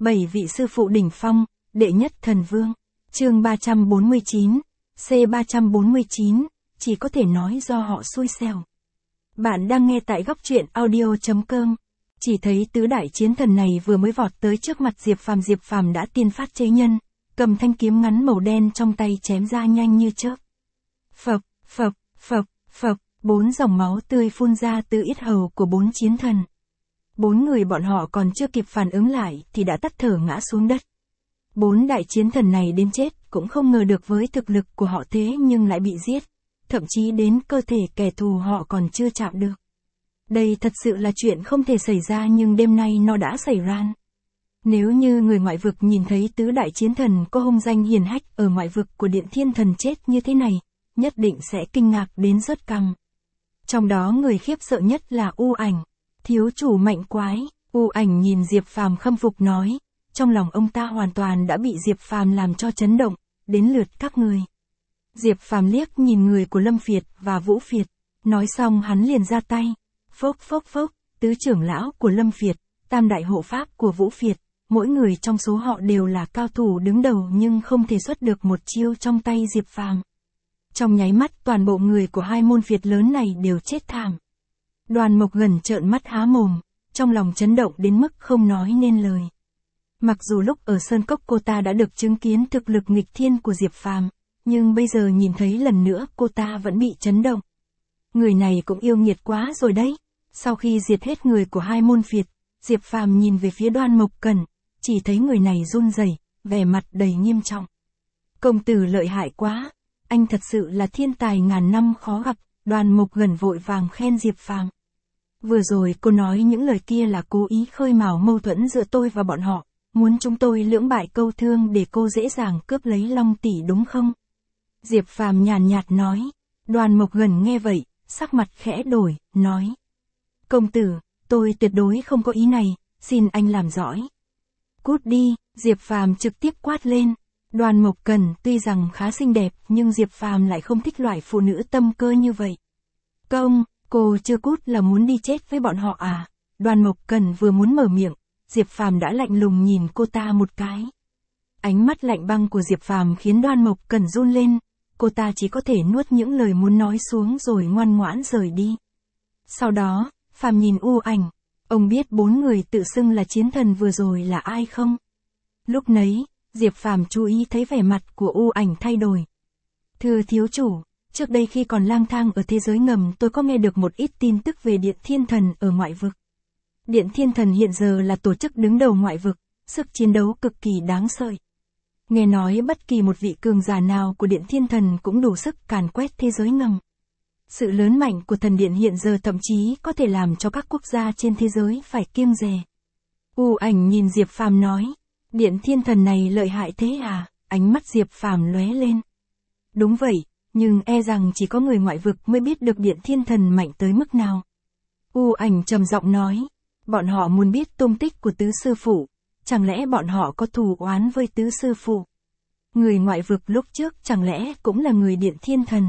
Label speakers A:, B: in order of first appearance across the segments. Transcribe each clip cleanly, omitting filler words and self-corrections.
A: 7 vị sư phụ đỉnh phong, đệ nhất thần vương. Chương 349, C349, chỉ có thể nói do họ xui xẻo. Bạn đang nghe tại góc truyện audio.com. Chỉ thấy tứ đại chiến thần này vừa mới vọt tới trước mặt Diệp Phàm đã tiên phát chế nhân, cầm thanh kiếm ngắn màu đen trong tay chém ra nhanh như chớp. Phộc, phộc, phộc, phộc, 4 dòng máu tươi phun ra từ yết hầu của 4 chiến thần. 4 người bọn họ còn chưa kịp phản ứng lại thì đã tắt thở ngã xuống đất. 4 đại chiến thần này đến chết cũng không ngờ được với thực lực của họ thế nhưng lại bị giết, thậm chí đến cơ thể kẻ thù họ còn chưa chạm được. Đây thật sự là chuyện không thể xảy ra nhưng đêm nay nó đã xảy ra. Nếu như người ngoại vực nhìn thấy tứ đại chiến thần có hung danh hiển hách ở ngoại vực của Điện Thiên Thần chết như thế này, nhất định sẽ kinh ngạc đến rớt cằm. Trong đó người khiếp sợ nhất là U Ảnh. Thiếu chủ mạnh quái, U Ảnh nhìn Diệp Phàm khâm phục nói, trong lòng ông ta hoàn toàn đã bị Diệp Phàm làm cho chấn động, đến lượt các người. Diệp Phàm liếc nhìn người của Lâm Phiệt và Vũ Phiệt, nói xong hắn liền ra tay, phốc phốc phốc, tứ trưởng lão của Lâm Phiệt, tam đại hộ pháp của Vũ Phiệt, mỗi người trong số họ đều là cao thủ đứng đầu nhưng không thể xuất được một chiêu trong tay Diệp Phàm. Trong nháy mắt toàn bộ người của hai môn phiệt lớn này đều chết thảm. Đoàn Mộc Gần trợn mắt há mồm, trong lòng chấn động đến mức không nói nên lời. Mặc dù lúc ở Sơn Cốc cô ta đã được chứng kiến thực lực nghịch thiên của Diệp Phàm, nhưng bây giờ nhìn thấy lần nữa cô ta vẫn bị chấn động. Người này cũng yêu nghiệt quá rồi đấy. Sau khi diệt hết người của hai môn phiệt, Diệp Phàm nhìn về phía Đoan Mộc Cẩn, chỉ thấy người này run rẩy, vẻ mặt đầy nghiêm trọng. Công tử lợi hại quá, anh thật sự là thiên tài ngàn năm khó gặp. Đoan Mộc Gần vội vàng khen Diệp Phàm. Vừa rồi cô nói những lời kia là cố ý khơi mào mâu thuẫn giữa tôi và bọn họ, muốn chúng tôi lưỡng bại câu thương để cô dễ dàng cướp lấy Long tỷ đúng không? Diệp Phàm nhàn nhạt nói. Đoan Mộc Gần nghe vậy, sắc mặt khẽ đổi, nói. Công tử, tôi tuyệt đối không có ý này, xin anh làm rõ. Cút đi, Diệp Phàm trực tiếp quát lên. Đoan Mộc Cần tuy rằng khá xinh đẹp nhưng Diệp Phàm lại không thích loại phụ nữ tâm cơ như vậy. Công, cô chưa cút là muốn đi chết với bọn họ à? Đoan Mộc Cần vừa muốn mở miệng, Diệp Phàm đã lạnh lùng nhìn cô ta một cái. Ánh mắt lạnh băng của Diệp Phàm khiến Đoan Mộc Cần run lên, cô ta chỉ có thể nuốt những lời muốn nói xuống rồi ngoan ngoãn rời đi. Sau đó, Phàm nhìn U Ảnh, ông biết 4 người tự xưng là chiến thần vừa rồi là ai không? Lúc nấy, Diệp Phàm chú ý thấy vẻ mặt của U Ảnh thay đổi. Thưa thiếu chủ, trước đây khi còn lang thang ở thế giới ngầm tôi có nghe được một ít tin tức về Điện Thiên Thần ở ngoại vực. Điện Thiên Thần hiện giờ là tổ chức đứng đầu ngoại vực, sức chiến đấu cực kỳ đáng sợ. Nghe nói bất kỳ một vị cường giả nào của Điện Thiên Thần cũng đủ sức càn quét thế giới ngầm. Sự lớn mạnh của thần điện hiện giờ thậm chí có thể làm cho các quốc gia trên thế giới phải kiêng dè. U Ảnh nhìn Diệp Phàm nói. Điện Thiên Thần này lợi hại thế à? Ánh mắt Diệp Phàm lóe lên. Đúng vậy, nhưng e rằng chỉ có người ngoại vực mới biết được Điện Thiên Thần mạnh tới mức nào. U Ảnh trầm giọng nói. Bọn họ muốn biết tung tích của tứ sư phụ. Chẳng lẽ bọn họ có thù oán với tứ sư phụ? Người ngoại vực lúc trước chẳng lẽ cũng là người Điện Thiên Thần?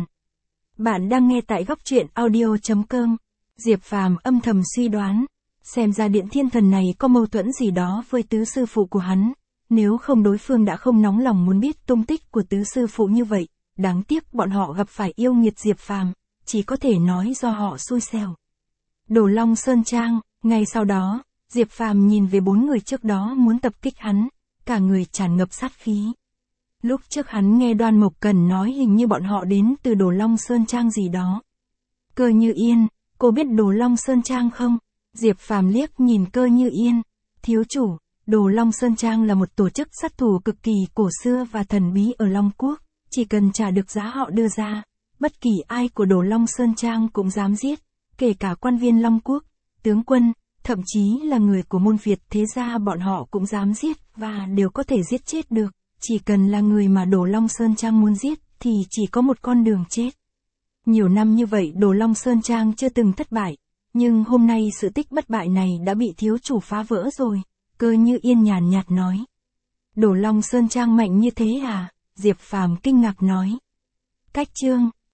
A: Bạn đang nghe tại góc truyện audio.com. Diệp Phàm âm thầm suy đoán. Xem ra Điện Thiên Thần này có mâu thuẫn gì đó với tứ sư phụ của hắn. Nếu không đối phương đã không nóng lòng muốn biết tung tích của tứ sư phụ như vậy. Đáng tiếc bọn họ gặp phải yêu nghiệt Diệp Phàm, chỉ có thể nói do họ xui xẻo. Đồ Long Sơn Trang, ngay sau đó, Diệp Phàm nhìn về 4 người trước đó muốn tập kích hắn, cả người tràn ngập sát khí. Lúc trước hắn nghe Đoan Mộc Cần nói hình như bọn họ đến từ Đồ Long Sơn Trang gì đó. Cơ Như Yên, cô biết Đồ Long Sơn Trang không? Diệp Phàm liếc nhìn Cơ Như Yên. Thiếu chủ, Đồ Long Sơn Trang là một tổ chức sát thủ cực kỳ cổ xưa và thần bí ở Long Quốc, chỉ cần trả được giá họ đưa ra, bất kỳ ai của Đồ Long Sơn Trang cũng dám giết, kể cả quan viên Long Quốc, tướng quân, thậm chí là người của môn phiệt thế gia bọn họ cũng dám giết và đều có thể giết chết được. Chỉ cần là người mà Đồ Long Sơn Trang muốn giết thì chỉ có một con đường chết. Nhiều năm như vậy Đồ Long Sơn Trang chưa từng thất bại, nhưng hôm nay sự tích bất bại này đã bị thiếu chủ phá vỡ rồi. Cơ Như Yên nhàn nhạt nói. Đồ Long Sơn Trang mạnh như thế à? Diệp Phàm kinh ngạc nói. Cách chương